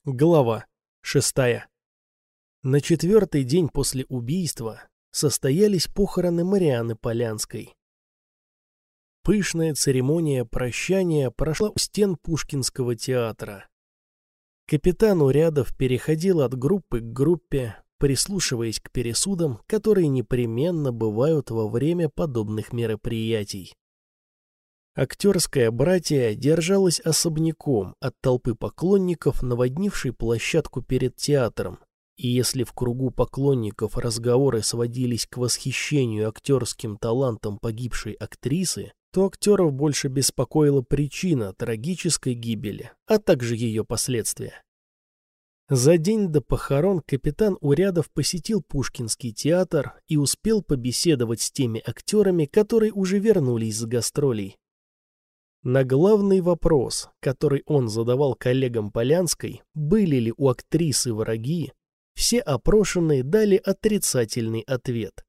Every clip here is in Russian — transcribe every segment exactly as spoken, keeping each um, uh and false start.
Глава шестая. На четвертый день после убийства состоялись похороны Марианны Полянской. Пышная церемония прощания прошла у стен Пушкинского театра. Капитан Урядов переходил от группы к группе, прислушиваясь к пересудам, которые непременно бывают во время подобных мероприятий. Актерское братье держалось особняком от толпы поклонников, наводнившей площадку перед театром, и если в кругу поклонников разговоры сводились к восхищению актерским талантом погибшей актрисы, то актеров больше беспокоила причина трагической гибели, а также ее последствия. За день до похорон капитан Урядов посетил Пушкинский театр и успел побеседовать с теми актерами, которые уже вернулись с гастролей. На главный вопрос, который он задавал коллегам Полянской, были ли у актрисы враги, все опрошенные дали отрицательный ответ.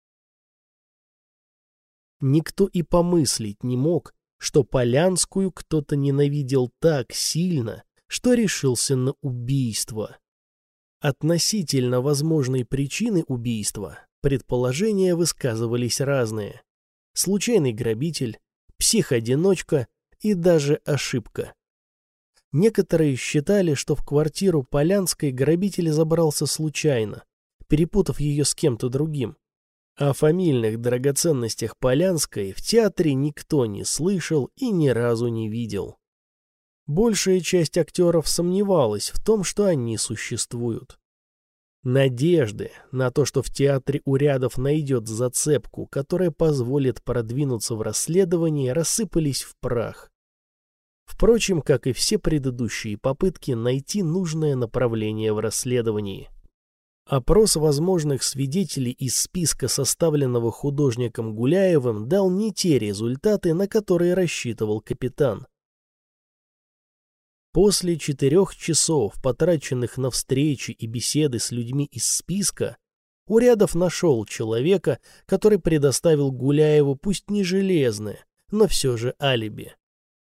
Никто и помыслить не мог, что Полянскую кто-то ненавидел так сильно, что решился на убийство. Относительно возможной причины убийства предположения высказывались разные. Случайный грабитель, псих-одиночка и даже ошибка. Некоторые считали, что в квартиру Полянской грабитель забрался случайно, перепутав ее с кем-то другим. О фамильных драгоценностях Полянской в театре никто не слышал и ни разу не видел. Большая часть актеров сомневалась в том, что они существуют. Надежды на то, что в театре Урядов найдет зацепку, которая позволит продвинуться в расследовании, рассыпались в прах. Впрочем, как и все предыдущие попытки найти нужное направление в расследовании. Опрос возможных свидетелей из списка, составленного художником Гуляевым, дал не те результаты, на которые рассчитывал капитан. После четырех часов, потраченных на встречи и беседы с людьми из списка, Урядов нашел человека, который предоставил Гуляеву пусть не железное, но все же алиби.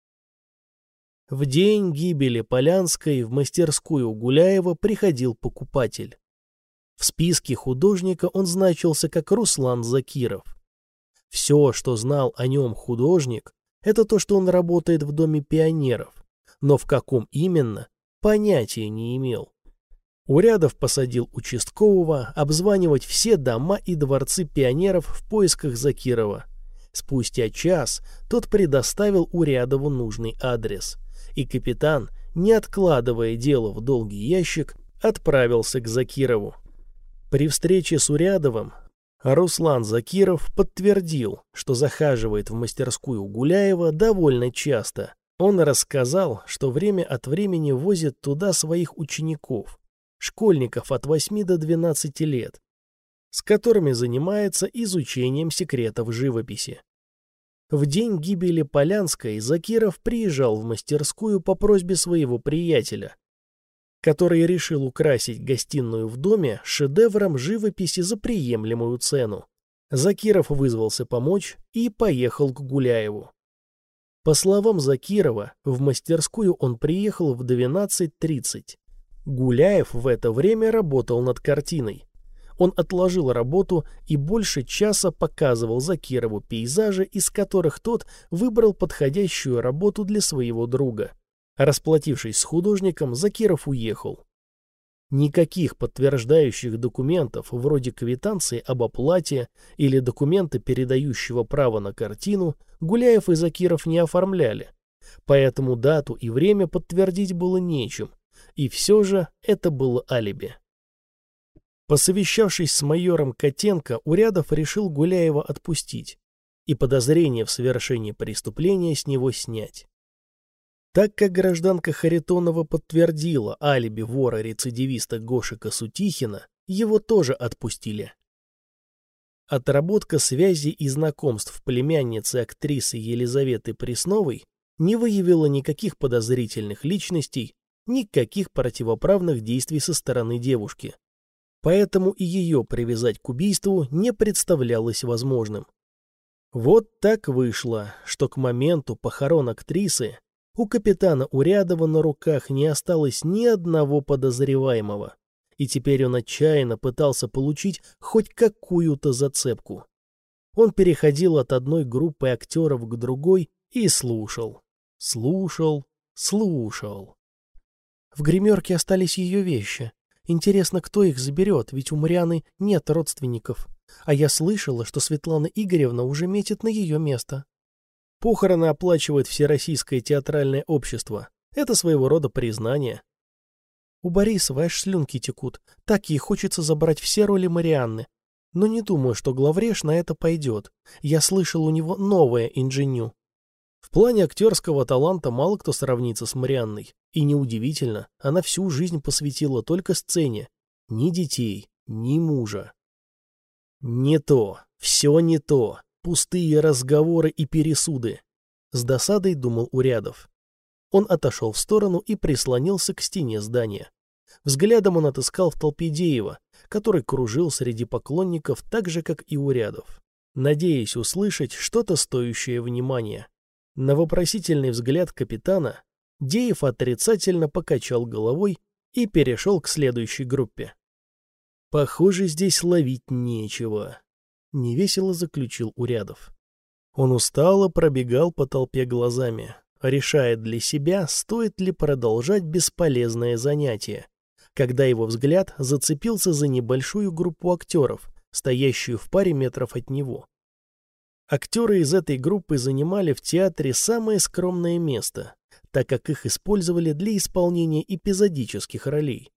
В день гибели Полянской в мастерскую Гуляева приходил покупатель. В списке художника он значился как Руслан Закиров. Все, что знал о нем художник, это то, что он работает в Доме пионеров. Но в каком именно, понятия не имел. Урядов посадил участкового обзванивать все дома и дворцы пионеров в поисках Закирова. Спустя час тот предоставил Урядову нужный адрес, и капитан, не откладывая дело в долгий ящик, отправился к Закирову. При встрече с Урядовым Руслан Закиров подтвердил, что захаживает в мастерскую Гуляева довольно часто. Он рассказал, что время от времени возит туда своих учеников, школьников от восьми до двенадцати лет, с которыми занимается изучением секретов живописи. В день гибели Полянской Закиров приезжал в мастерскую по просьбе своего приятеля, который решил украсить гостиную в доме шедевром живописи за приемлемую цену. Закиров вызвался помочь и поехал к Гуляеву. По словам Закирова, в мастерскую он приехал в двенадцать тридцать. Гуляев в это время работал над картиной. Он отложил работу и больше часа показывал Закирову пейзажи, из которых тот выбрал подходящую работу для своего друга. Расплатившись с художником, Закиров уехал. Никаких подтверждающих документов, вроде квитанции об оплате или документа, передающего право на картину, Гуляев и Закиров не оформляли, поэтому дату и время подтвердить было нечем, и все же это было алиби. Посовещавшись с майором Котенко, Урядов решил Гуляева отпустить и подозрение в совершении преступления с него снять. Так как гражданка Харитонова подтвердила алиби вора-рецидивиста Гошика Сутихина, его тоже отпустили. Отработка связей и знакомств племянницы актрисы Елизаветы Пресновой не выявила никаких подозрительных личностей, никаких противоправных действий со стороны девушки. Поэтому и ее привязать к убийству не представлялось возможным. Вот так вышло, что к моменту похорон актрисы У капитана Урядова на руках не осталось ни одного подозреваемого, и теперь он отчаянно пытался получить хоть какую-то зацепку. Он переходил от одной группы актеров к другой и слушал, слушал, слушал. В гримерке остались ее вещи. Интересно, кто их заберет, ведь у Марианы нет родственников. А я слышала, что Светлана Игоревна уже метит на ее место. Похороны оплачивает Всероссийское театральное общество. Это своего рода признание. У Борисовой аж слюнки текут. Так ей хочется забрать все роли Марианны. Но не думаю, что главреж на это пойдет. Я слышал, у него новое инженю. В плане актерского таланта мало кто сравнится с Марианной. И неудивительно, она всю жизнь посвятила только сцене. Ни детей, ни мужа. Не то, все не то. Пустые разговоры и пересуды. С досадой думал Урядов. Он отошел в сторону и прислонился к стене здания. Взглядом он отыскал в толпе Деева, который кружил среди поклонников так же, как и Урядов, надеясь услышать что-то стоящее внимания. На вопросительный взгляд капитана Деев отрицательно покачал головой и перешел к следующей группе. «Похоже, здесь ловить нечего», — невесело заключил Урядов. Он устало пробегал по толпе глазами, решая для себя, стоит ли продолжать бесполезное занятие, когда его взгляд зацепился за небольшую группу актеров, стоящую в паре метров от него. Актеры из этой группы занимали в театре самое скромное место, так как их использовали для исполнения эпизодических ролей.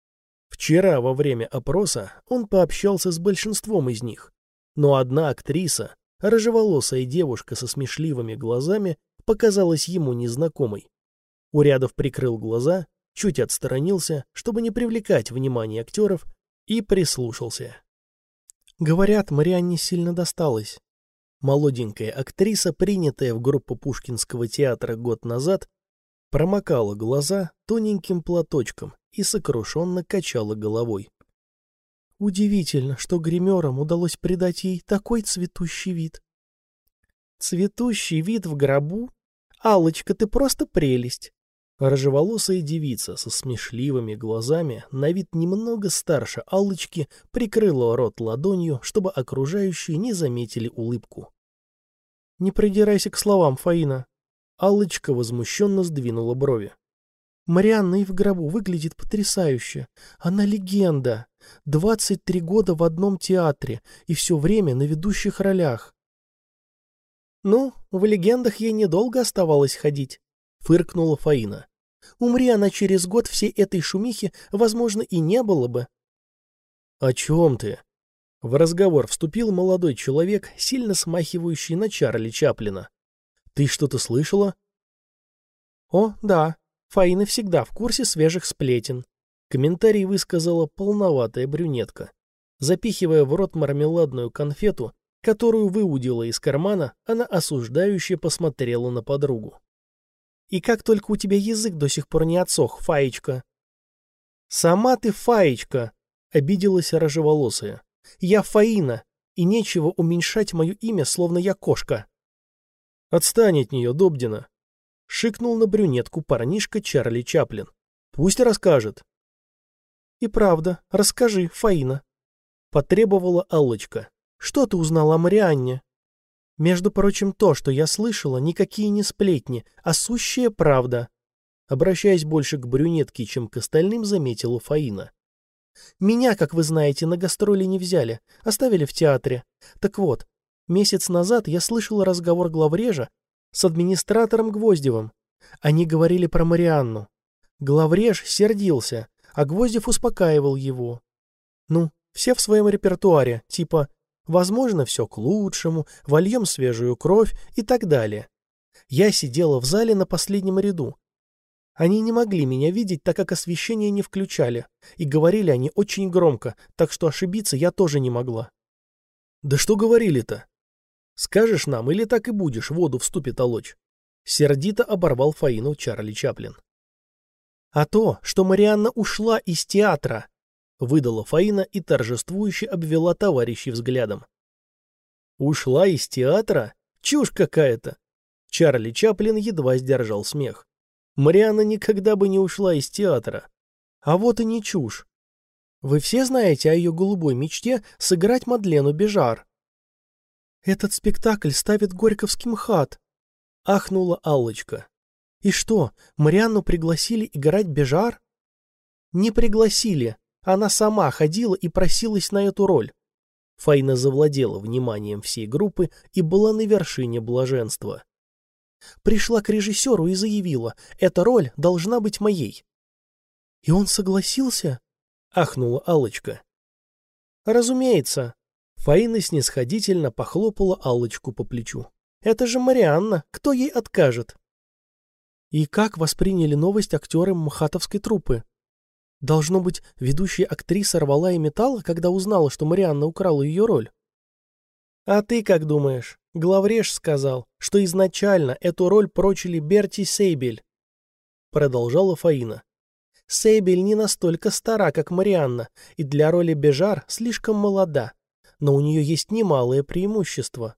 Вчера во время опроса он пообщался с большинством из них, но одна актриса, рыжеволосая девушка со смешливыми глазами, показалась ему незнакомой. Урядов прикрыл глаза, чуть отстранился, чтобы не привлекать внимание актеров, и прислушался. Говорят, Марианне сильно досталось. Молоденькая актриса, принятая в группу Пушкинского театра год назад, промокала глаза тоненьким платочком и сокрушенно качала головой. Удивительно, что гримерам удалось придать ей такой цветущий вид. Цветущий вид в гробу? Аллочка, ты просто прелесть. Рыжеволосая девица со смешливыми глазами, на вид немного старше Аллочки, прикрыла рот ладонью, чтобы окружающие не заметили улыбку. Не придирайся к словам, Фаина. Аллочка возмущенно сдвинула брови. Марианна и в гробу выглядит потрясающе. Она легенда. Двадцать три года в одном театре и все время на ведущих ролях. Ну, в легендах ей недолго оставалось ходить, фыркнула Фаина. Умри она через год, всей этой шумихи, возможно, и не было бы. О чем ты? В разговор вступил молодой человек, сильно смахивающий на Чарли Чаплина. Ты что-то слышала? О, да. Фаина всегда в курсе свежих сплетен. Комментарий высказала полноватая брюнетка. Запихивая в рот мармеладную конфету, которую выудила из кармана, она осуждающе посмотрела на подругу. «И как только у тебя язык до сих пор не отсох, Фаечка?» «Сама ты Фаечка!» — обиделась рыжеволосая. «Я Фаина, и нечего уменьшать мое имя, словно я кошка». «Отстань от нее, Добдина!» — шикнул на брюнетку парнишка Чарли Чаплин. «Пусть расскажет». «И правда, расскажи, Фаина», — потребовала Аллочка. «Что ты узнала о Марианне?» «Между прочим, то, что я слышала, никакие не сплетни, а сущая правда», — обращаясь больше к брюнетке, чем к остальным, заметила Фаина. «Меня, как вы знаете, на гастроли не взяли, оставили в театре. Так вот, месяц назад я слышала разговор главрежа с администратором Гвоздевым. Они говорили про Марианну. Главреж сердился, а Гвоздев успокаивал его. Ну, все в своем репертуаре, типа «возможно, все к лучшему», «вольем свежую кровь» и так далее. Я сидела в зале на последнем ряду. Они не могли меня видеть, так как освещение не включали, и говорили они очень громко, так что ошибиться я тоже не могла. «Да что говорили-то? Скажешь нам, или так и будешь воду в ступе толочь?» Сердито оборвал Фаину Чарли Чаплин. «А то, что Марианна ушла из театра», — выдала Фаина и торжествующе обвела товарищей взглядом. «Ушла из театра? Чушь какая-то! Чарли Чаплин едва сдержал смех. Марианна никогда бы не ушла из театра. А вот и не чушь. Вы все знаете о ее голубой мечте сыграть Мадлену Бежар? Этот спектакль ставит Горьковский МХАТ, ахнула Аллочка. И что, Марианну пригласили играть Бежар? Не пригласили. Она сама ходила и просилась на эту роль. Фаина завладела вниманием всей группы и была на вершине блаженства. Пришла к режиссеру и заявила, эта роль должна быть моей. И он согласился? Ахнула Аллочка. Разумеется. Фаина снисходительно похлопала Аллочку по плечу. Это же Марианна, кто ей откажет? И как восприняли новость актеры МХАТовской труппы? Должно быть, ведущая актриса рвала и металла, когда узнала, что Марианна украла ее роль. А ты как думаешь? Главреж сказал, что изначально эту роль прочили Берти Сейбель. Продолжала Фаина. Сейбель не настолько стара, как Марианна, и для роли Бежар слишком молода, но у нее есть немалое преимущество.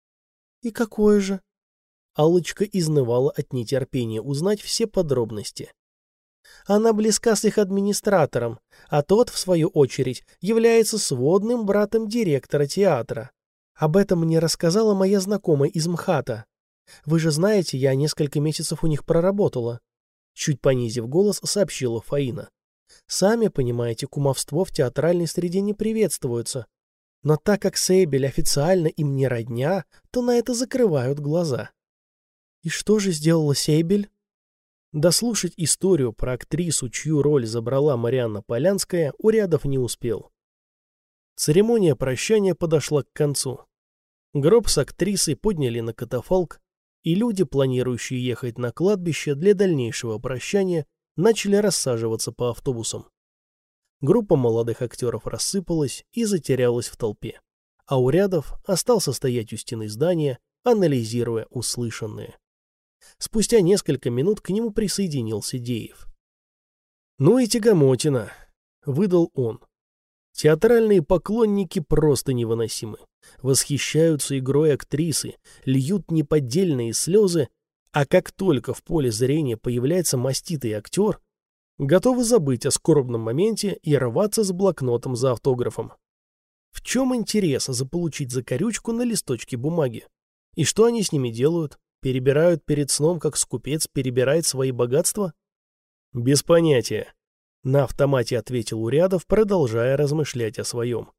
И какое же? Аллочка изнывала от нетерпения узнать все подробности. Она близка с их администратором, а тот, в свою очередь, является сводным братом директора театра. Об этом мне рассказала моя знакомая из МХАТа. Вы же знаете, я несколько месяцев у них проработала. Чуть понизив голос, сообщила Фаина. Сами понимаете, кумовство в театральной среде не приветствуется. Но так как Сейбель официально им не родня, то на это закрывают глаза. И что же сделала Сейбель? Дослушать историю про актрису, чью роль забрала Марианна Полянская, Урядов не успел. Церемония прощания подошла к концу. Гроб с актрисой подняли на катафалк, и люди, планирующие ехать на кладбище для дальнейшего прощания, начали рассаживаться по автобусам. Группа молодых актеров рассыпалась и затерялась в толпе, а Урядов остался стоять у стены здания, анализируя услышанное. Спустя несколько минут к нему присоединился Деев. «Ну и тягомотина», — выдал он. Театральные поклонники просто невыносимы. Восхищаются игрой актрисы, льют неподдельные слезы, а как только в поле зрения появляется маститый актер, готовы забыть о скорбном моменте и рваться с блокнотом за автографом. В чем интерес заполучить закорючку на листочке бумаги? И что они с ними делают? Перебирают перед сном, как скупец перебирает свои богатства? Без понятия. На автомате ответил Урядов, продолжая размышлять о своем.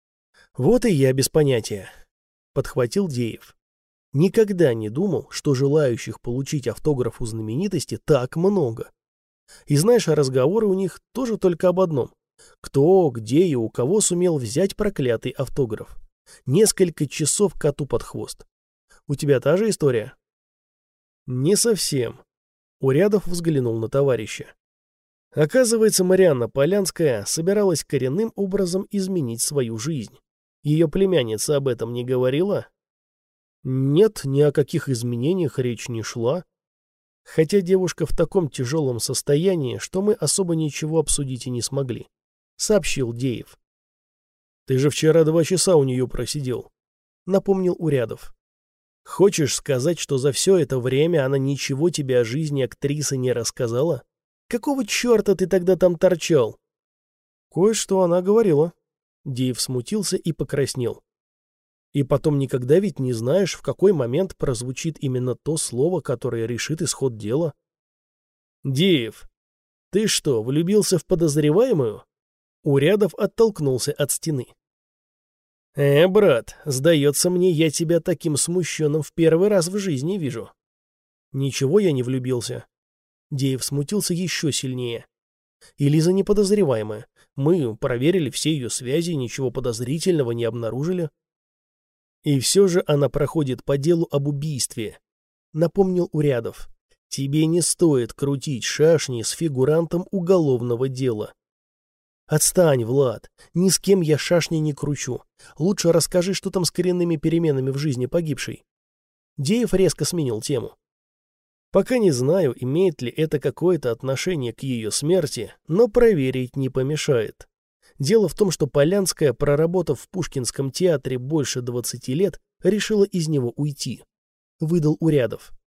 Вот и я без понятия. Подхватил Деев. Никогда не думал, что желающих получить автограф у знаменитости так много. И знаешь, разговоры у них тоже только об одном. Кто, где и у кого сумел взять проклятый автограф. Несколько часов коту под хвост. У тебя та же история? Не совсем. Урядов взглянул на товарища. Оказывается, Марианна Полянская собиралась коренным образом изменить свою жизнь. Ее племянница об этом не говорила? Нет, ни о каких изменениях речь не шла. Хотя девушка в таком тяжелом состоянии, что мы особо ничего обсудить и не смогли, сообщил Деев. Ты же вчера два часа у нее просидел, напомнил Урядов. Хочешь сказать, что за все это время она ничего тебе о жизни актрисы не рассказала? Какого черта ты тогда там торчал? Кое-что она говорила. Деев смутился и покраснел. И потом никогда ведь не знаешь, в какой момент прозвучит именно то слово, которое решит исход дела. Деев, ты что, влюбился в подозреваемую? Урядов оттолкнулся от стены. Э, брат, сдается мне, я тебя таким смущенным в первый раз в жизни вижу. Ничего я не влюбился. Деев смутился еще сильнее. И Лиза не подозреваемая. Мы проверили все ее связи, ничего подозрительного не обнаружили. И все же она проходит по делу об убийстве, напомнил Урядов. Тебе не стоит крутить шашни с фигурантом уголовного дела. Отстань, Влад, ни с кем я шашни не кручу. Лучше расскажи, что там с коренными переменами в жизни погибшей. Деев резко сменил тему. Пока не знаю, имеет ли это какое-то отношение к ее смерти, но проверить не помешает. Дело в том, что Полянская, проработав в Пушкинском театре больше двадцати лет, решила из него уйти. Выдал Урядов.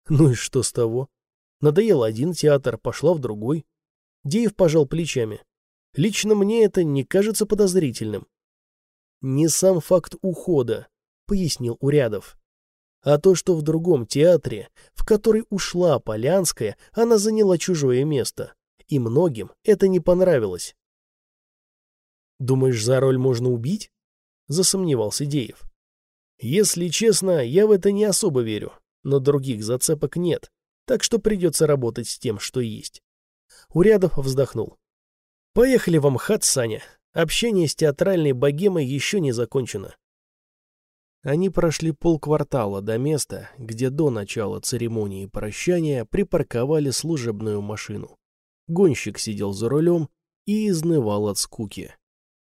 Ну и что с того? Надоел один театр, пошла в другой. Деев пожал плечами. Лично мне это не кажется подозрительным. Не сам факт ухода, пояснил Урядов, а то, что в другом театре, в который ушла Полянская, она заняла чужое место. И многим это не понравилось. «Думаешь, за роль можно убить?» — засомневался Деев. «Если честно, я в это не особо верю, но других зацепок нет, так что придется работать с тем, что есть». Урядов вздохнул. «Поехали в МХАТ, Саня. Общение с театральной богемой еще не закончено». Они прошли полквартала до места, где до начала церемонии прощания припарковали служебную машину. Гонщик сидел за рулем и изнывал от скуки.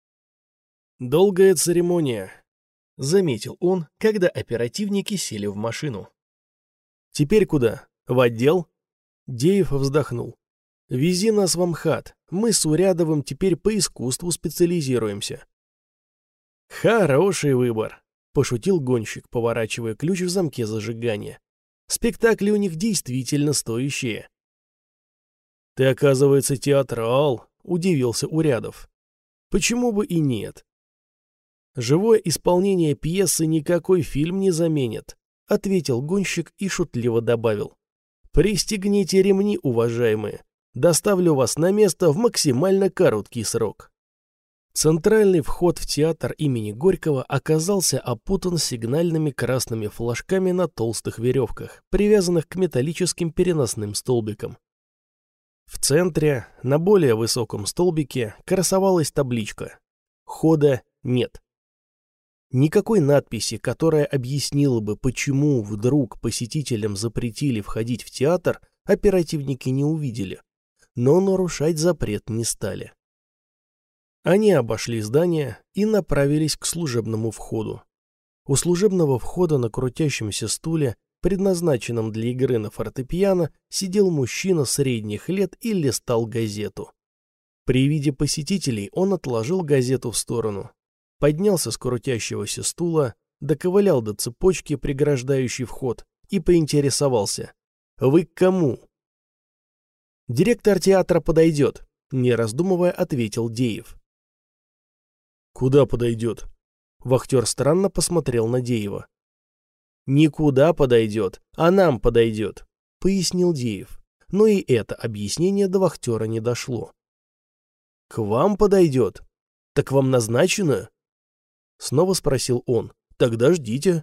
«Долгая церемония», — заметил он, когда оперативники сели в машину. «Теперь куда? В отдел?» Деев вздохнул. «Вези нас в МХАТ. Мы с Урядовым теперь по искусству специализируемся». «Хороший выбор», — пошутил гонщик, поворачивая ключ в замке зажигания. «Спектакли у них действительно стоящие». «Ты, оказывается, театрал», — удивился Урядов. «Почему бы и нет?» «Живое исполнение пьесы никакой фильм не заменит», — ответил гонщик и шутливо добавил. «Пристегните ремни, уважаемые. Доставлю вас на место в максимально короткий срок». Центральный вход в театр имени Горького оказался опутан сигнальными красными флажками на толстых веревках, привязанных к металлическим переносным столбикам. В центре, на более высоком столбике, красовалась табличка «Хода нет». Никакой надписи, которая объяснила бы, почему вдруг посетителям запретили входить в театр, оперативники не увидели, но нарушать запрет не стали. Они обошли здание и направились к служебному входу. У служебного входа на крутящемся стуле, предназначенном для игры на фортепиано, сидел мужчина средних лет и листал газету. При виде посетителей он отложил газету в сторону, поднялся с крутящегося стула, доковылял до цепочки, преграждающей вход, и поинтересовался: «Вы к кому?» «Директор театра подойдет», — не раздумывая ответил Деев. «Куда подойдет?» Вахтер странно посмотрел на Деева. «Никуда подойдет, а нам подойдет», — пояснил Деев. Но и это объяснение до вахтера не дошло. «К вам подойдет? Так вам назначено?» Снова спросил он. «Тогда ждите».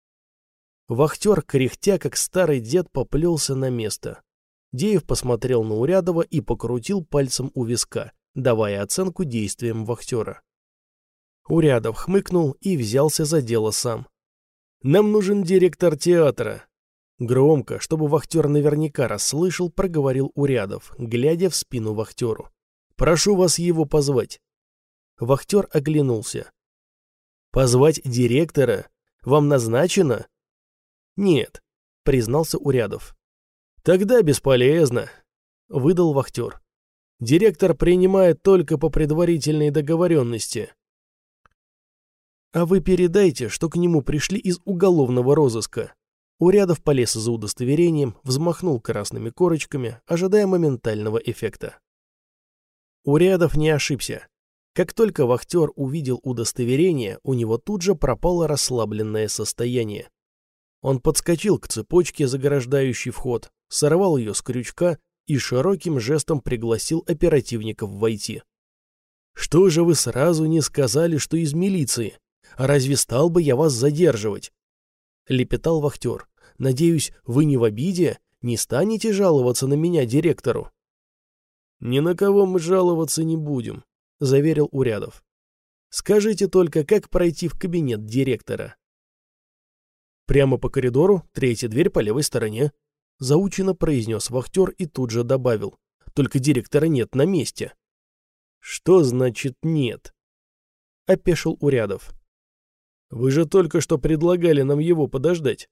Вахтер, кряхтя, как старый дед, поплелся на место. Деев посмотрел на Урядова и покрутил пальцем у виска, давая оценку действиям вахтера. Урядов хмыкнул и взялся за дело сам. «Нам нужен директор театра». Громко, чтобы вахтер наверняка расслышал, проговорил Урядов, глядя в спину вахтеру. «Прошу вас его позвать». Вахтер оглянулся. «Позвать директора? Вам назначено?» «Нет», — признался Урядов. «Тогда бесполезно», — выдал вахтер. «Директор принимает только по предварительной договоренности». «А вы передайте, что к нему пришли из уголовного розыска». Урядов полез за удостоверением, взмахнул красными корочками, ожидая моментального эффекта. Урядов не ошибся. Как только вахтер увидел удостоверение, у него тут же пропало расслабленное состояние. Он подскочил к цепочке, заграждающей вход, сорвал ее с крючка и широким жестом пригласил оперативников войти. «Что же вы сразу не сказали, что из милиции? А разве стал бы я вас задерживать?» — лепетал вахтер. «Надеюсь, вы не в обиде, не станете жаловаться на меня директору?» «Ни на кого мы жаловаться не будем», — заверил Урядов. «Скажите только, как пройти в кабинет директора?» «Прямо по коридору, третья дверь по левой стороне», — заучено произнес вахтер и тут же добавил. «Только директора нет на месте». «Что значит нет?» — опешил Урядов. «Вы же только что предлагали нам его подождать».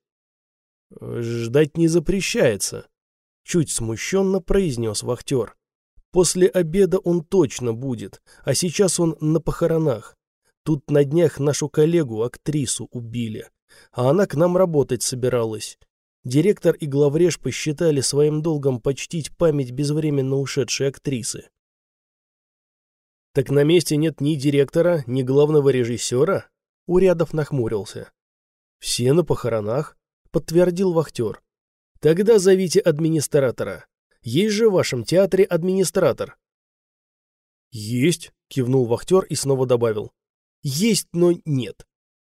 «Ждать не запрещается», — чуть смущенно произнес вахтер. «После обеда он точно будет, а сейчас он на похоронах. Тут на днях нашу коллегу, актрису, убили, а она к нам работать собиралась. Директор и главреж посчитали своим долгом почтить память безвременно ушедшей актрисы. «Так на месте нет ни директора, ни главного режиссера?» Урядов нахмурился. «Все на похоронах», — подтвердил вахтер. «Тогда зовите администратора. Есть же в вашем театре администратор?» «Есть», — кивнул вахтер и снова добавил. «Есть, но нет».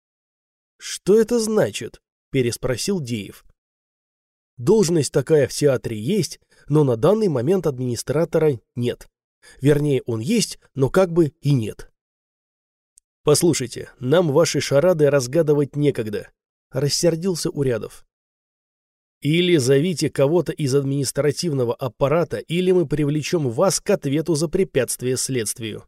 «Что это значит?» — переспросил Деев. «Должность такая в театре есть, но на данный момент администратора нет. Вернее, он есть, но как бы и нет». «Послушайте, нам ваши шарады разгадывать некогда», — рассердился Урядов. «Или зовите кого-то из административного аппарата, или мы привлечем вас к ответу за препятствие следствию».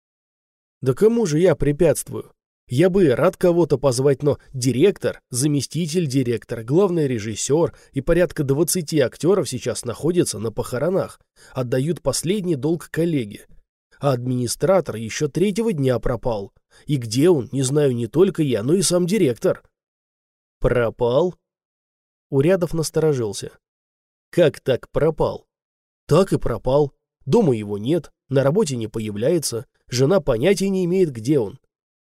«Да кому же я препятствую? Я бы рад кого-то позвать, но директор, заместитель директора, главный режиссер и порядка двадцати актеров сейчас находятся на похоронах, отдают последний долг коллеге. А администратор еще третьего дня пропал. И где он, не знаю не только я, но и сам директор». «Пропал?» Урядов насторожился. «Как так пропал?» «Так и пропал. Дома его нет, на работе не появляется, жена понятия не имеет, где он».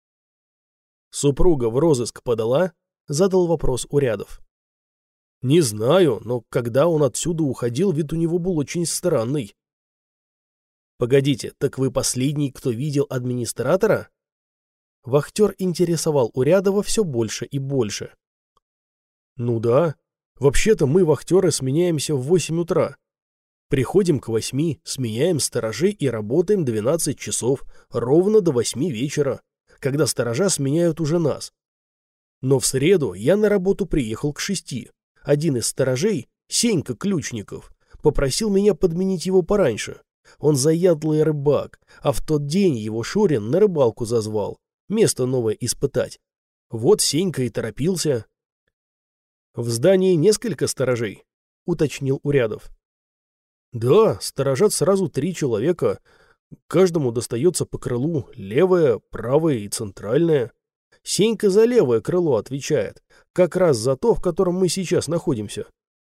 «Супруга в розыск подала?» — задал вопрос Урядов. «Не знаю, но когда он отсюда уходил, вид у него был очень странный». «Погодите, так вы последний, кто видел администратора?» Вахтер интересовал Урядова все больше и больше. «Ну да. Вообще-то мы, вахтеры, сменяемся в восемь утра. Приходим к восьми, сменяем сторожей и работаем двенадцать часов, ровно до восьми вечера, когда сторожа сменяют уже нас. Но в среду я на работу приехал к шести. Один из сторожей, Сенька Ключников, попросил меня подменить его пораньше. Он заядлый рыбак, а в тот день его Шурин на рыбалку зазвал, место новое испытать. Вот Сенька и торопился». «В здании несколько сторожей?» — уточнил Урядов. «Да, сторожат сразу три человека. Каждому достается по крылу: левое, правое и центральное. Сенька за левое крыло отвечает, как раз за то, в котором мы сейчас находимся».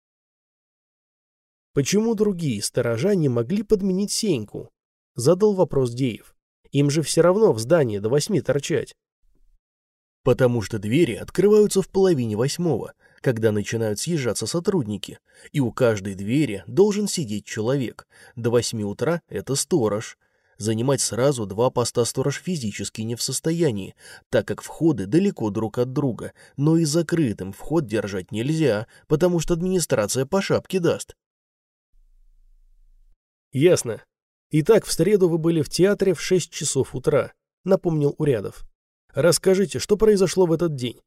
«Почему другие сторожа не могли подменить Сеньку?» — задал вопрос Деев. «Им же все равно в здании до восьми торчать». «Потому что двери открываются в половине восьмого, когда начинают съезжаться сотрудники, и у каждой двери должен сидеть человек. До восьми утра это сторож. Занимать сразу два поста сторож физически не в состоянии, так как входы далеко друг от друга, но и закрытым вход держать нельзя, потому что администрация по шапке даст». «Ясно. Итак, в среду вы были в театре в шесть часов утра», — напомнил Урядов. «Расскажите, что произошло в этот день?»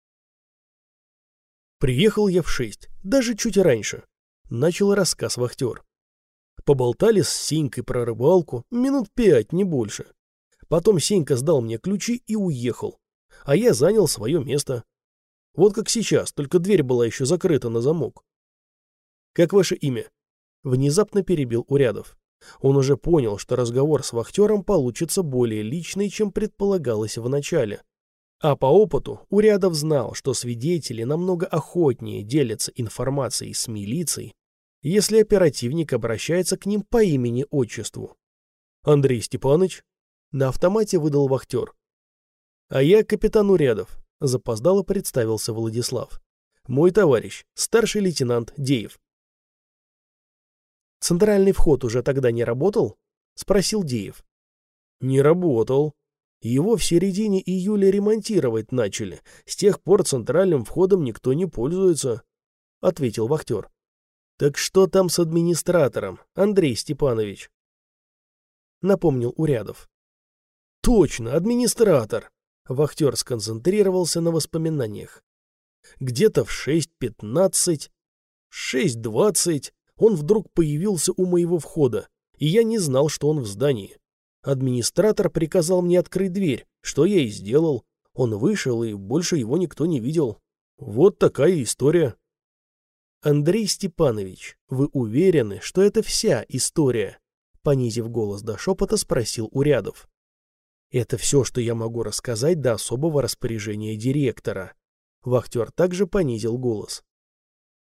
«Приехал я в шесть, даже чуть раньше», — начал рассказ вахтер. «Поболтали с Сенькой про рыбалку, минут пять, не больше. Потом Сенька сдал мне ключи и уехал, а я занял свое место. Вот как сейчас, только дверь была еще закрыта на замок». «Как ваше имя?» — внезапно перебил Урядов. Он уже понял, что разговор с вахтером получится более личный, чем предполагалось в начале. А по опыту Урядов знал, что свидетели намного охотнее делятся информацией с милицией, если оперативник обращается к ним по имени-отчеству. «Андрей Степанович?» — на автомате выдал вахтер. «А я капитан Урядов», — запоздало представился Владислав. «Мой товарищ, старший лейтенант Деев». «Центральный вход уже тогда не работал?» — спросил Деев. «Не работал. Его в середине июля ремонтировать начали. С тех пор центральным входом никто не пользуется», — ответил вахтер. «Так что там с администратором, Андрей Степанович?» — напомнил Урядов. «Точно, администратор!» — вахтер сконцентрировался на воспоминаниях. «Где-то в шесть пятнадцать, шесть двадцать он вдруг появился у моего входа, и я не знал, что он в здании. Администратор приказал мне открыть дверь, что я и сделал. Он вышел, и больше его никто не видел. Вот такая история». «Андрей Степанович, вы уверены, что это вся история?» Понизив голос до шепота, спросил Урядов. «Это все, что я могу рассказать до особого распоряжения директора». Вахтер также понизил голос.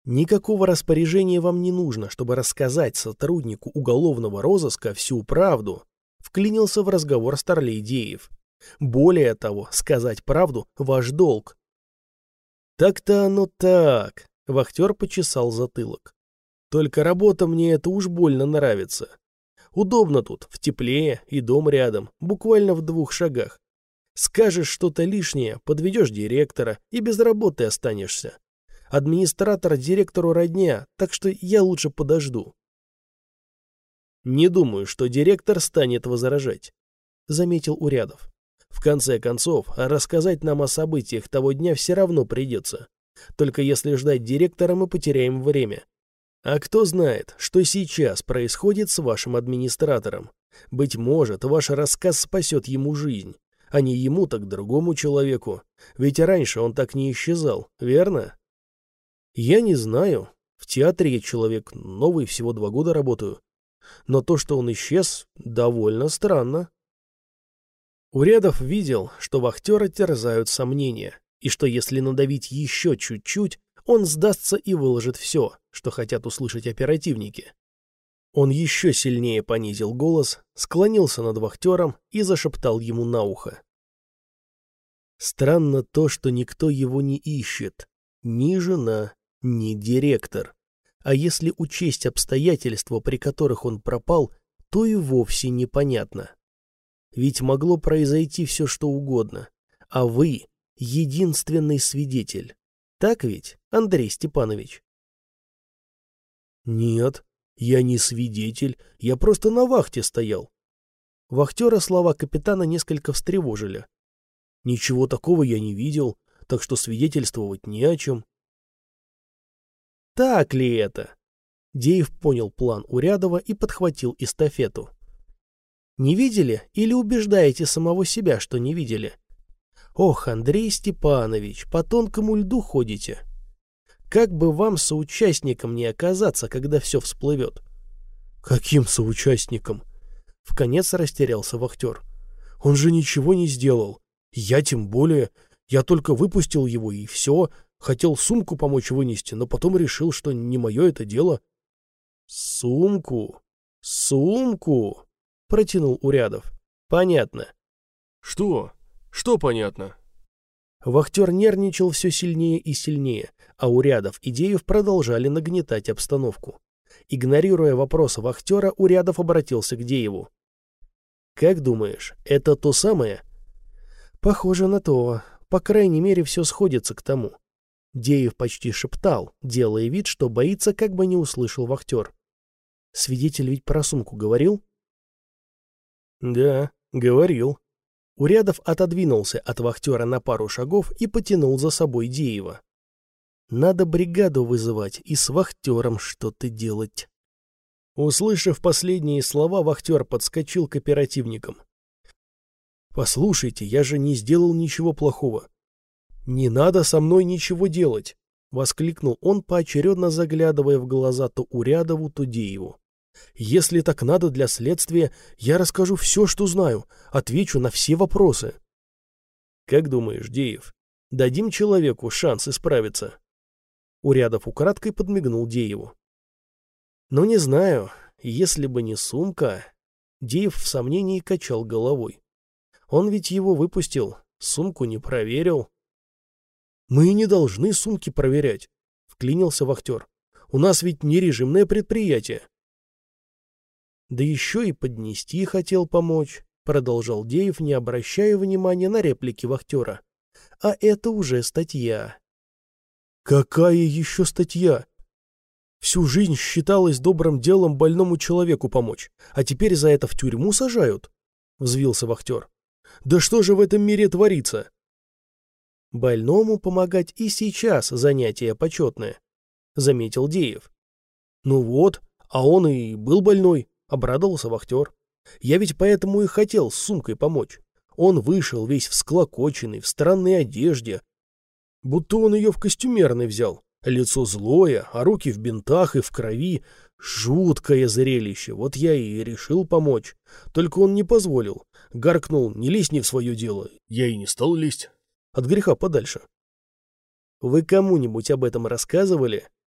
Никакого распоряжения вам не нужно, чтобы рассказать сотруднику уголовного розыска всю правду, вклинился в разговор старлей Деев. Более того, сказать правду – ваш долг. Так-то оно так, вахтер почесал затылок. Только работа мне это уж больно нравится. Удобно тут, в тепле, и дом рядом, буквально в двух шагах. Скажешь что-то лишнее, подведешь директора и без работы останешься. Администратор директору родня, так что я лучше подожду. Не думаю, что директор станет возражать, заметил Урядов. В конце концов, рассказать нам о событиях того дня все равно придется. Только если ждать директора, мы потеряем время. А кто знает, что сейчас происходит с вашим администратором? Быть может, ваш рассказ спасет ему жизнь. А не ему, так другому человеку. Ведь раньше он так не исчезал, верно? Я не знаю. В театре я человек новый, всего два года работаю. Но то, что он исчез, довольно странно. Урядов видел, что вахтера терзают сомнения, и что если надавить еще чуть-чуть, он сдастся и выложит все, что хотят услышать оперативники. Он еще сильнее понизил голос, склонился над вахтером и зашептал ему на ухо. Странно то, что никто его не ищет. Ни жена, ни директор. А если учесть обстоятельства, при которых он пропал, то и вовсе непонятно. Ведь могло произойти все, что угодно. А вы — единственный свидетель. Так ведь, Андрей Степанович? Нет. Я не свидетель, я просто на вахте стоял. Вахтера слова капитана несколько встревожили. Ничего такого я не видел, так что свидетельствовать не о чем. Так ли это? Деев понял план Урядова и подхватил эстафету. Не видели или убеждаете самого себя, что не видели? Ох, Андрей Степанович, по тонкому льду ходите. Как бы вам соучастником не оказаться, когда все всплывет? Каким соучастником? Вконец растерялся вахтер. Он же ничего не сделал. Я тем более. Я только выпустил его и все. Хотел сумку помочь вынести, но потом решил, что не мое это дело. Сумку? Сумку? Протянул Урядов. Понятно. Что? Что понятно? Вахтер нервничал все сильнее и сильнее, а Урядов и Деев продолжали нагнетать обстановку. Игнорируя вопрос вахтера, Урядов обратился к Дееву. «Как думаешь, это то самое?» «Похоже на то. По крайней мере, все сходится к тому». Деев почти шептал, делая вид, что боится, как бы не услышал вахтер. «Свидетель ведь про сумку говорил?» «Да, говорил». Урядов отодвинулся от вахтера на пару шагов и потянул за собой Деева. «Надо бригаду вызывать и с вахтером что-то делать». Услышав последние слова, вахтер подскочил к оперативникам. «Послушайте, я же не сделал ничего плохого». «Не надо со мной ничего делать», — воскликнул он, поочередно заглядывая в глаза то Урядову, то Дееву. «Если так надо для следствия, я расскажу все, что знаю, отвечу на все вопросы». «Как думаешь, Деев, дадим человеку шанс исправиться?» Урядов украдкой подмигнул Дееву. «Ну, не знаю, если бы не сумка...» Деев в сомнении качал головой. «Он ведь его выпустил, сумку не проверил». «Мы и не должны сумки проверять», — вклинился вахтер. «У нас ведь не режимное предприятие». «Да еще и поднести хотел помочь», — продолжал Деев, не обращая внимания на реплики вахтера. «А это уже статья». «Какая еще статья? Всю жизнь считалось добрым делом больному человеку помочь, а теперь за это в тюрьму сажают?» — взвился вахтер. «Да что же в этом мире творится?» «Больному помогать и сейчас занятие почетное», — заметил Деев. «Ну вот, а он и был больной», — обрадовался вахтер. «Я ведь поэтому и хотел с сумкой помочь. Он вышел весь всклокоченный, в странной одежде, будто он ее в костюмерной взял. Лицо злое, а руки в бинтах и в крови. Жуткое зрелище, вот я и решил помочь. Только он не позволил. Гаркнул: не лезь не в свое дело. Я и не стал лезть. От греха подальше». «Вы кому-нибудь об этом рассказывали?»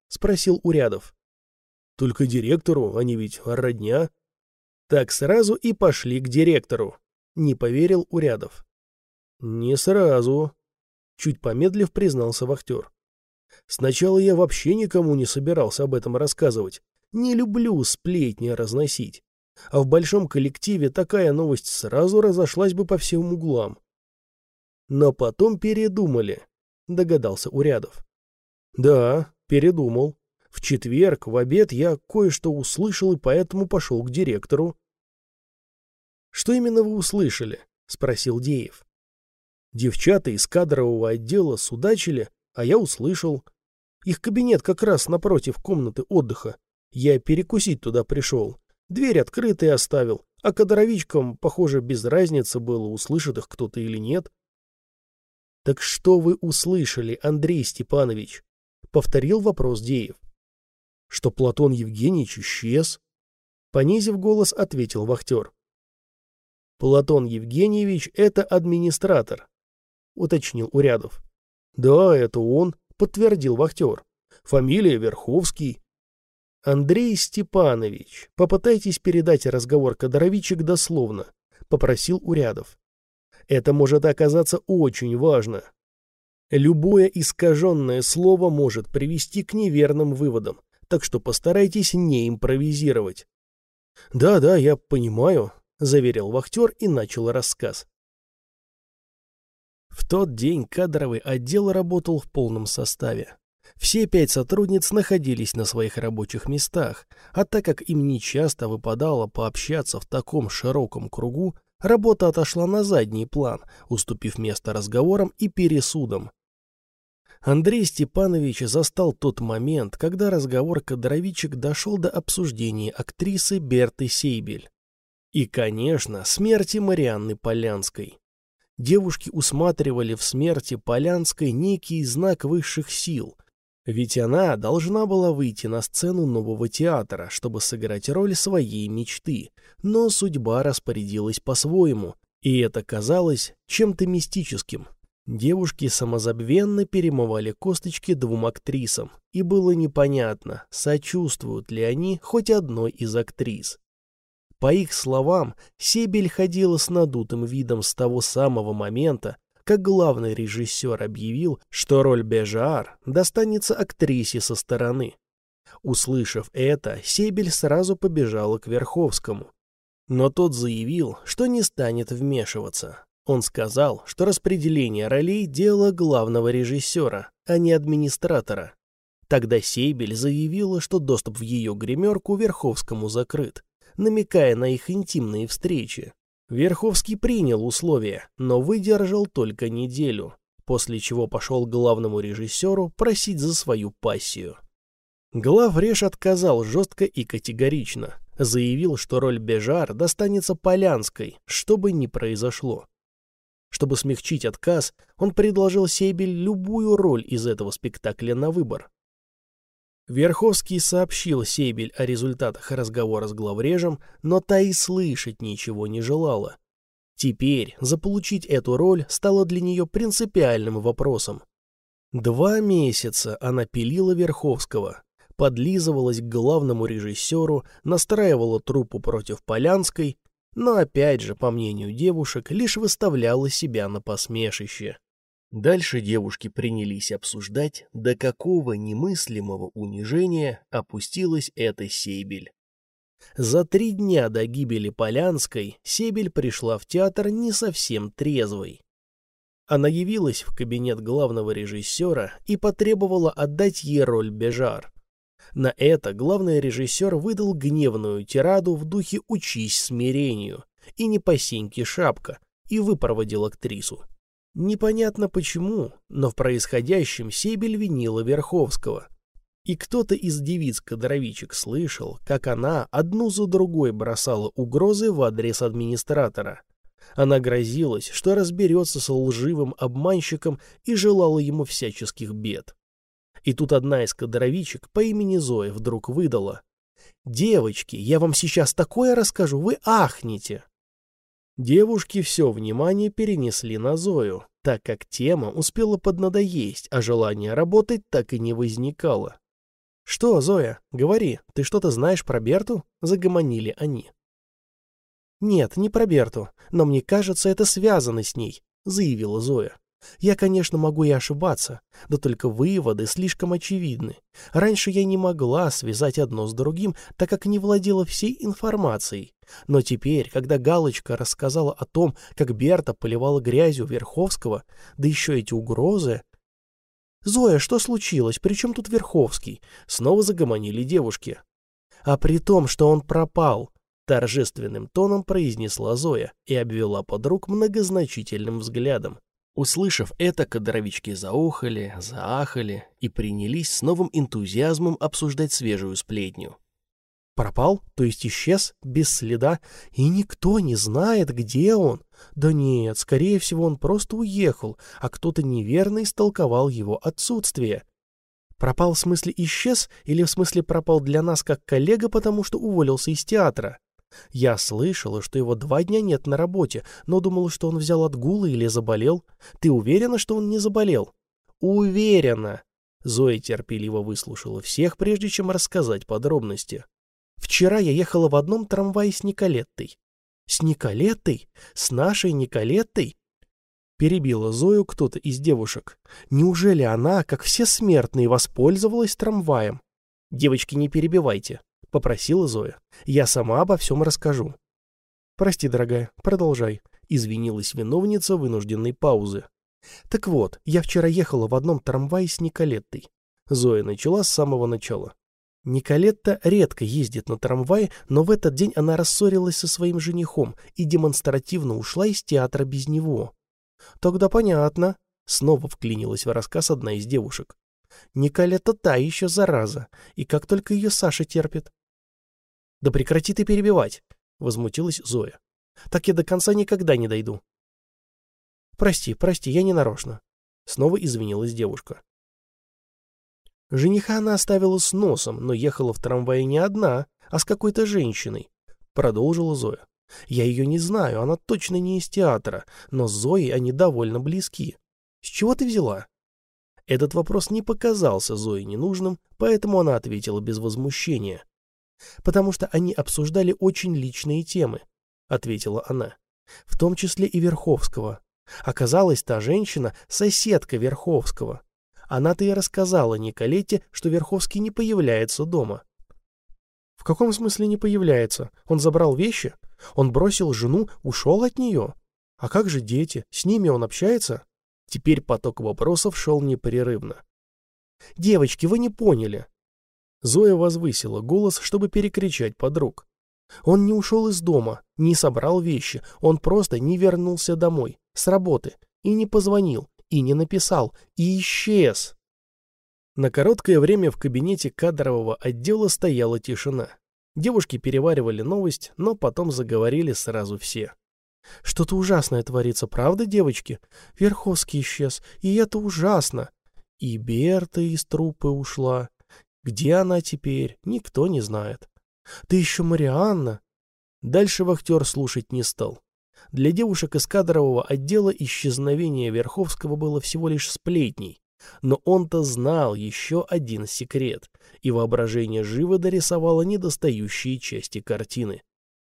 — спросил Урядов. «Только директору, они ведь родня». «Так сразу и пошли к директору», — не поверил Урядов. «Не сразу», — чуть помедлив признался вахтер. «Сначала я вообще никому не собирался об этом рассказывать. Не люблю сплетни разносить. А в большом коллективе такая новость сразу разошлась бы по всем углам». «Но потом передумали», — догадался Урядов. «Да, передумал. В четверг в обед я кое-что услышал и поэтому пошел к директору». «Что именно вы услышали?» — спросил Деев. «Девчата из кадрового отдела судачили, а я услышал. Их кабинет как раз напротив комнаты отдыха. Я перекусить туда пришел. Дверь открытой оставил, а кадровичкам, похоже, без разницы было, услышит их кто-то или нет». «Так что вы услышали, Андрей Степанович?» — повторил вопрос Деев. «Что Платон Евгеньевич исчез», — понизив голос, ответил вахтер. «Платон Евгеньевич — это администратор», — уточнил Урядов. «Да, это он», — подтвердил вахтер. «Фамилия Верховский». «Андрей Степанович, попытайтесь передать разговор кадровичек дословно», — попросил Урядов. «Это может оказаться очень важно. Любое искаженное слово может привести к неверным выводам, так что постарайтесь не импровизировать». «Да, да, я понимаю», — заверил вахтер и начал рассказ. В тот день кадровый отдел работал в полном составе. Все пять сотрудниц находились на своих рабочих местах, а так как им нечасто выпадало пообщаться в таком широком кругу, работа отошла на задний план, уступив место разговорам и пересудам. Андрей Степанович застал тот момент, когда разговор кадровичек дошел до обсуждения актрисы Берты Сейбель. И, конечно, смерти Марианны Полянской. Девушки усматривали в смерти Полянской некий знак высших сил, ведь она должна была выйти на сцену нового театра, чтобы сыграть роль своей мечты, но судьба распорядилась по-своему, и это казалось чем-то мистическим. Девушки самозабвенно перемывали косточки двум актрисам, и было непонятно, сочувствуют ли они хоть одной из актрис. По их словам, Сейбель ходила с надутым видом с того самого момента, как главный режиссер объявил, что роль Бежаар достанется актрисе со стороны. Услышав это, Сейбель сразу побежала к Верховскому. Но тот заявил, что не станет вмешиваться. Он сказал, что распределение ролей – дело главного режиссера, а не администратора. Тогда Сейбель заявила, что доступ в ее гримерку Верховскому закрыт, намекая на их интимные встречи. Верховский принял условия, но выдержал только неделю, после чего пошел к главному режиссеру просить за свою пассию. Главреж отказал жестко и категорично, заявил, что роль Бежаар достанется Полянской, что бы ни произошло. Чтобы смягчить отказ, он предложил Сейбель любую роль из этого спектакля на выбор. Верховский сообщил Сейбель о результатах разговора с главрежем, но та и слышать ничего не желала. Теперь заполучить эту роль стало для нее принципиальным вопросом. Два месяца она пилила Верховского, подлизывалась к главному режиссеру, настраивала труппу против Полянской, но опять же, по мнению девушек, лишь выставляла себя на посмешище. Дальше девушки принялись обсуждать, до какого немыслимого унижения опустилась эта Сейбель. За три дня до гибели Полянской Сейбель пришла в театр не совсем трезвой. Она явилась в кабинет главного режиссера и потребовала отдать ей роль Бежаар. На это главный режиссер выдал гневную тираду в духе «учись смирению» и «не по сеньке шапка» и выпроводил актрису. Непонятно почему, но в происходящем Сейбель винила Верховского. И кто-то из девиц-кадровичек слышал, как она одну за другой бросала угрозы в адрес администратора. Она грозилась, что разберется с лживым обманщиком и желала ему всяческих бед. И тут одна из кадровичек по имени Зоя вдруг выдала: «Девочки, я вам сейчас такое расскажу, вы ахнете!» Девушки все внимание перенесли на Зою, так как тема успела поднадоесть, а желание работать так и не возникало. «Что, Зоя, говори, ты что-то знаешь про Берту?» — загомонили они. «Нет, не про Берту, но мне кажется, это связано с ней», — заявила Зоя. «Я, конечно, могу и ошибаться, да только выводы слишком очевидны. Раньше я не могла связать одно с другим, так как не владела всей информацией. Но теперь, когда Галочка рассказала о том, как Берта поливала грязью Верховского, да еще эти угрозы...» «Зоя, что случилось? При чем тут Верховский?» Снова загомонили девушки. «А при том, что он пропал», — торжественным тоном произнесла Зоя и обвела подруг многозначительным взглядом. Услышав это, кадровички заохали, заахали и принялись с новым энтузиазмом обсуждать свежую сплетню. «Пропал? То есть исчез? Без следа? И никто не знает, где он? Да нет, скорее всего, он просто уехал, а кто-то неверно истолковал его отсутствие. Пропал в смысле исчез или в смысле пропал для нас как коллега, потому что уволился из театра? Я слышала, что его два дня нет на работе, но думала, что он взял отгулы или заболел. Ты уверена, что он не заболел?» «Уверена!» Зоя терпеливо выслушала всех, прежде чем рассказать подробности. «Вчера я ехала в одном трамвае с Николеттой». «С Николеттой? С нашей Николеттой?» Перебила Зою кто-то из девушек. «Неужели она, как все смертные, воспользовалась трамваем?» «Девочки, не перебивайте», — попросила Зоя. «Я сама обо всем расскажу». «Прости, дорогая, продолжай», — извинилась виновница вынужденной паузы. «Так вот, я вчера ехала в одном трамвае с Николеттой». Зоя начала с самого начала. Николетта редко ездит на трамвае, но в этот день она рассорилась со своим женихом и демонстративно ушла из театра без него. «Тогда понятно», — снова вклинилась в рассказ одна из девушек. «Николетта та еще зараза, и как только ее Саша терпит». «Да прекрати ты перебивать», — возмутилась Зоя. «Так я до конца никогда не дойду». «Прости, прости, я не нарочно», — снова извинилась девушка. «Жениха она оставила с носом, но ехала в трамвае не одна, а с какой-то женщиной», — продолжила Зоя. «Я ее не знаю, она точно не из театра, но с Зоей они довольно близки. С чего ты взяла?» Этот вопрос не показался Зое ненужным, поэтому она ответила без возмущения. «Потому что они обсуждали очень личные темы», — ответила она, — «в том числе и Верховского. Оказалось, та женщина — соседка Верховского. Она-то и рассказала Николете, что Верховский не появляется дома». «В каком смысле не появляется? Он забрал вещи? Он бросил жену, ушел от нее? А как же дети? С ними он общается?» Теперь поток вопросов шел непрерывно. «Девочки, вы не поняли». Зоя возвысила голос, чтобы перекричать подруг. «Он не ушел из дома, не собрал вещи, он просто не вернулся домой, с работы, и не позвонил, и не написал, и исчез». На короткое время в кабинете кадрового отдела стояла тишина. Девушки переваривали новость, но потом заговорили сразу все. «Что-то ужасное творится, правда, девочки? Верховский исчез, и это ужасно. И Берта из труппы ушла. Где она теперь, никто не знает. Да еще Марианна». Дальше вахтер слушать не стал. Для девушек из кадрового отдела исчезновение Верховского было всего лишь сплетней. Но он-то знал еще один секрет, и воображение живо дорисовало недостающие части картины.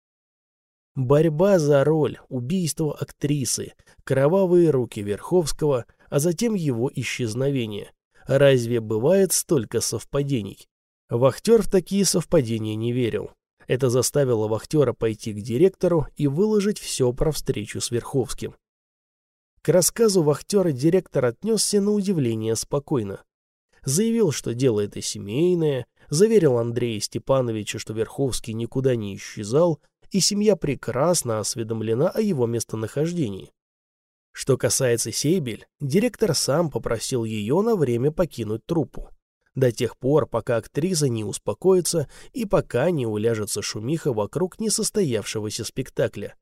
Борьба за роль, убийство актрисы, кровавые руки Верховского, а затем его исчезновение. Разве бывает столько совпадений? Вахтер в такие совпадения не верил. Это заставило вахтера пойти к директору и выложить все про встречу с Верховским. К рассказу вахтера директор отнесся на удивление спокойно. Заявил, что дело это семейное, заверил Андрея Степановича, что Верховский никуда не исчезал, и семья прекрасно осведомлена о его местонахождении. Что касается Сейбель, директор сам попросил ее на время покинуть труппу. До тех пор, пока актриса не успокоится и пока не уляжется шумиха вокруг несостоявшегося спектакля.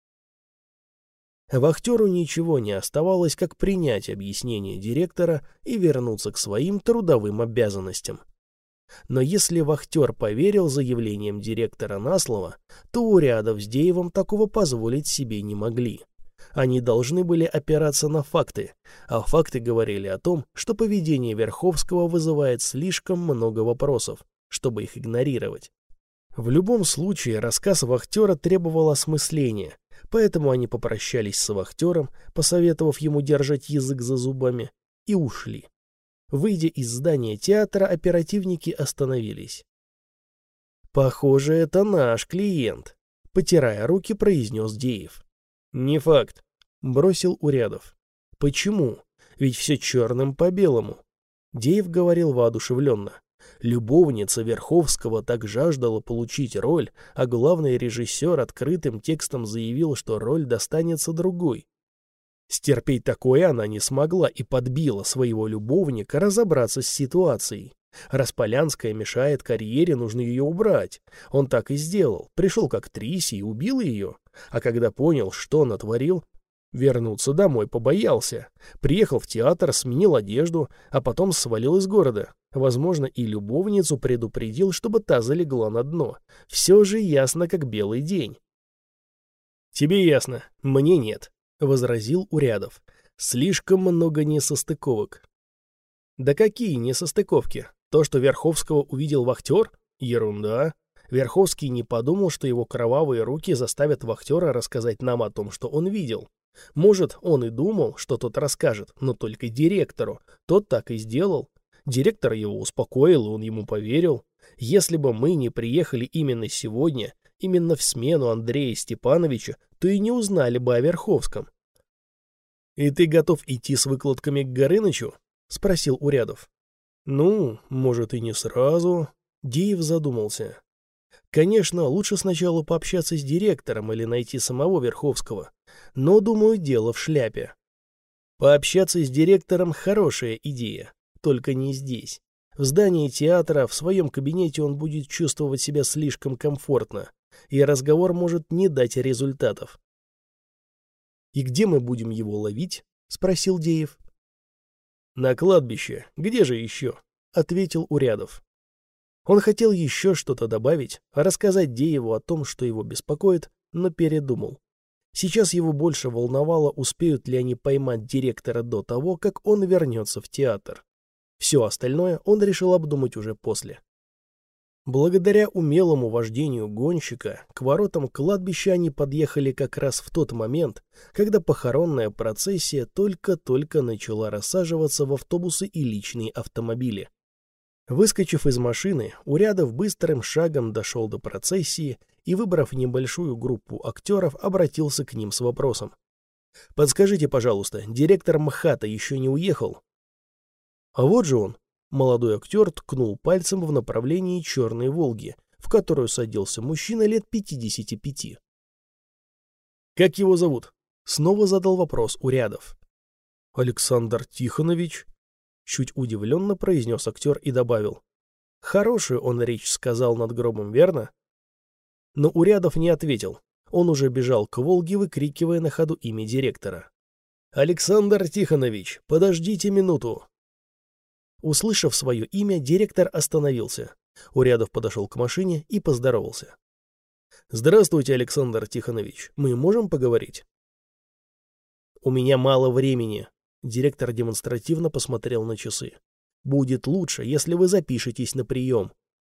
Вахтеру ничего не оставалось, как принять объяснение директора и вернуться к своим трудовым обязанностям. Но если вахтер поверил заявлениям директора на слово, то урядов с Деевым такого позволить себе не могли. Они должны были опираться на факты, а факты говорили о том, что поведение Верховского вызывает слишком много вопросов, чтобы их игнорировать. В любом случае, рассказ вахтера требовал осмысления, поэтому они попрощались с вахтером, посоветовав ему держать язык за зубами, и ушли. Выйдя из здания театра, оперативники остановились. «Похоже, это наш клиент», — потирая руки, произнес Деев. «Не факт», — бросил Урядов. «Почему? Ведь все черным по белому». Деев говорил воодушевленно. Любовница Верховского так жаждала получить роль, а главный режиссер открытым текстом заявил, что роль достанется другой. Стерпеть такое она не смогла и подбила своего любовника разобраться с ситуацией. Раз Полянская мешает карьере, нужно ее убрать. Он так и сделал. Пришел к актрисе и убил ее. А когда понял, что натворил, вернуться домой побоялся. Приехал в театр, сменил одежду, а потом свалил из города. Возможно, и любовницу предупредил, чтобы та залегла на дно. Все же ясно, как белый день. «Тебе ясно, мне нет», — возразил Урядов. «Слишком много несостыковок». «Да какие несостыковки? То, что Верховского увидел вахтер? Ерунда. Верховский не подумал, что его кровавые руки заставят вахтера рассказать нам о том, что он видел. Может, он и думал, что тот расскажет, но только директору. Тот так и сделал. Директор его успокоил, и он ему поверил. Если бы мы не приехали именно сегодня, именно в смену Андрея Степановича, то и не узнали бы о Верховском». «И ты готов идти с выкладками к Горынычу?» — спросил Урядов. «Ну, может, и не сразу». Деев задумался. «Конечно, лучше сначала пообщаться с директором или найти самого Верховского. Но, думаю, дело в шляпе. Пообщаться с директором — хорошая идея, только не здесь. В здании театра, в своем кабинете он будет чувствовать себя слишком комфортно, и разговор может не дать результатов». «И где мы будем его ловить?» — спросил Деев. «На кладбище. Где же еще?» — ответил Урядов. Он хотел еще что-то добавить, рассказать Дееву о том, что его беспокоит, но передумал. Сейчас его больше волновало, успеют ли они поймать директора до того, как он вернется в театр. Все остальное он решил обдумать уже после. Благодаря умелому вождению гонщика к воротам кладбища они подъехали как раз в тот момент, когда похоронная процессия только-только начала рассаживаться в автобусы и личные автомобили. Выскочив из машины, Урядов быстрым шагом дошел до процессии и, выбрав небольшую группу актеров, обратился к ним с вопросом. «Подскажите, пожалуйста, директор МХАТа еще не уехал?» «А вот же он!» Молодой актер ткнул пальцем в направлении черной «Волги», в которую садился мужчина лет пятидесяти пяти. «Как его зовут?» — снова задал вопрос Урядов. «Александр Тихонович», — чуть удивленно произнес актер и добавил. «Хорошую он речь сказал над гробом, верно?» Но Урядов не ответил. Он уже бежал к «Волге», выкрикивая на ходу имя директора. «Александр Тихонович, подождите минуту!» Услышав свое имя, директор остановился. Урядов подошел к машине и поздоровался. «Здравствуйте, Александр Тихонович. Мы можем поговорить?» «У меня мало времени». Директор демонстративно посмотрел на часы. «Будет лучше, если вы запишетесь на прием».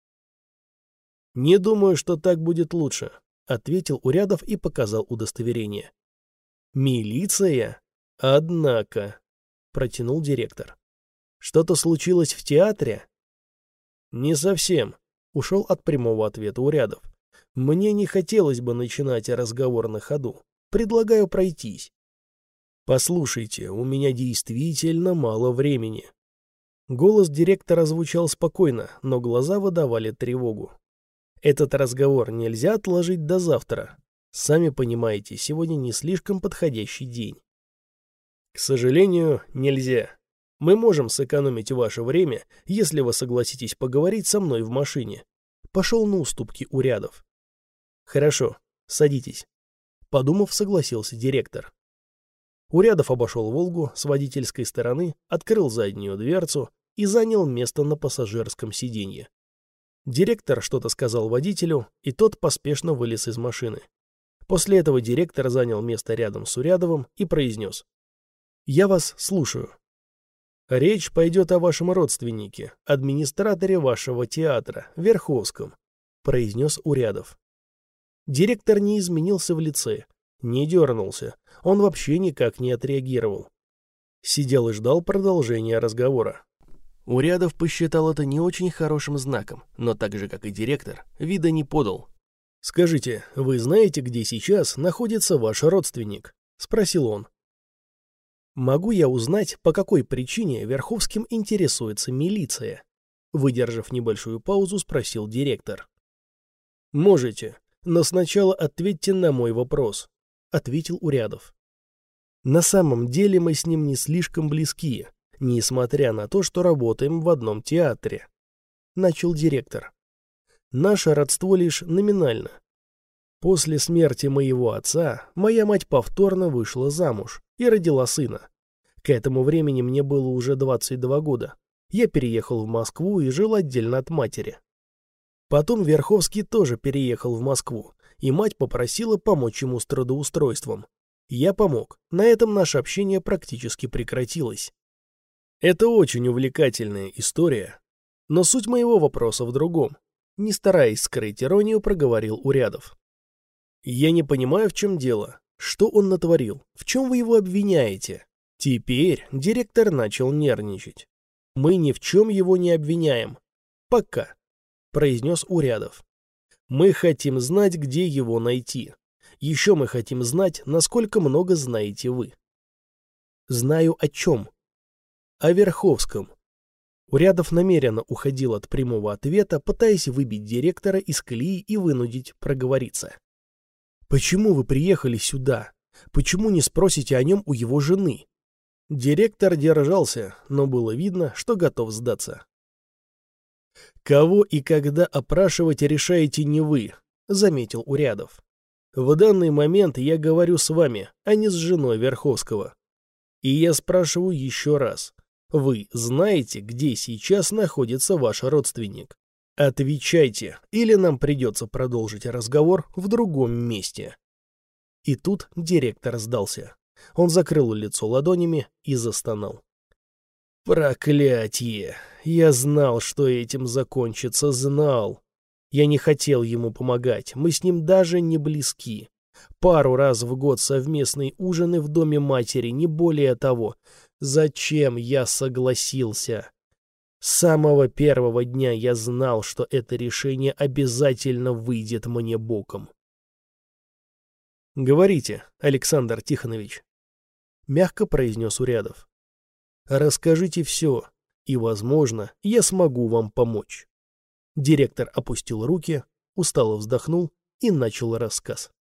«Не думаю, что так будет лучше», — ответил Урядов и показал удостоверение. «Милиция? Однако», — протянул директор. «Что-то случилось в театре?» «Не совсем», — ушел от прямого ответа Урядов. «Мне не хотелось бы начинать разговор на ходу. Предлагаю пройтись». «Послушайте, у меня действительно мало времени». Голос директора звучал спокойно, но глаза выдавали тревогу. «Этот разговор нельзя отложить до завтра. Сами понимаете, сегодня не слишком подходящий день». «К сожалению, нельзя. Мы можем сэкономить ваше время, если вы согласитесь поговорить со мной в машине». Пошел на уступки Урядов. «Хорошо, садитесь», — подумав, согласился директор. Урядов обошел «Волгу» с водительской стороны, открыл заднюю дверцу и занял место на пассажирском сиденье. Директор что-то сказал водителю, и тот поспешно вылез из машины. После этого директор занял место рядом с Урядовым и произнес: «Я вас слушаю». «Речь пойдет о вашем родственнике, администраторе вашего театра, Верховском», — произнес Урядов. Директор не изменился в лице, не дернулся, он вообще никак не отреагировал. Сидел и ждал продолжения разговора. Урядов посчитал это не очень хорошим знаком, но так же, как и директор, вида не подал. «Скажите, вы знаете, где сейчас находится ваш родственник?» — спросил он. «Могу я узнать, по какой причине Верховским интересуется милиция?» Выдержав небольшую паузу, спросил директор. «Можете, но сначала ответьте на мой вопрос», — ответил Урядов. «На самом деле мы с ним не слишком близки, несмотря на то, что работаем в одном театре», — начал директор. «Наше родство лишь номинально. После смерти моего отца моя мать повторно вышла замуж и родила сына. К этому времени мне было уже двадцать два года. Я переехал в Москву и жил отдельно от матери. Потом Верховский тоже переехал в Москву, и мать попросила помочь ему с трудоустройством. Я помог. На этом наше общение практически прекратилось. Это очень увлекательная история. Но суть моего вопроса в другом. Не стараясь скрыть иронию, проговорил Урядов. Я не понимаю, в чем дело. Что он натворил? В чем вы его обвиняете? Теперь директор начал нервничать. Мы ни в чем его не обвиняем. Пока, произнес Урядов. Мы хотим знать, где его найти. Еще мы хотим знать, насколько много знаете вы. Знаю о чем? О Верховском. Урядов намеренно уходил от прямого ответа, пытаясь выбить директора из колеи и вынудить проговориться. «Почему вы приехали сюда? Почему не спросите о нем у его жены?» Директор держался, но было видно, что готов сдаться. «Кого и когда опрашивать решаете не вы», — заметил Урядов. «В данный момент я говорю с вами, а не с женой Верховского. И я спрашиваю еще раз. Вы знаете, где сейчас находится ваш родственник? Отвечайте, или нам придется продолжить разговор в другом месте». И тут директор сдался. Он закрыл лицо ладонями и застонал. «Проклятье! Я знал, что этим закончится, знал. Я не хотел ему помогать, мы с ним даже не близки. Пару раз в год совместные ужины в доме матери, не более того. Зачем я согласился? С самого первого дня я знал, что это решение обязательно выйдет мне боком». «Говорите, Александр Тихонович», — мягко произнес Урядов. «Расскажите все, и, возможно, я смогу вам помочь». Директор опустил руки, устало вздохнул и начал рассказ.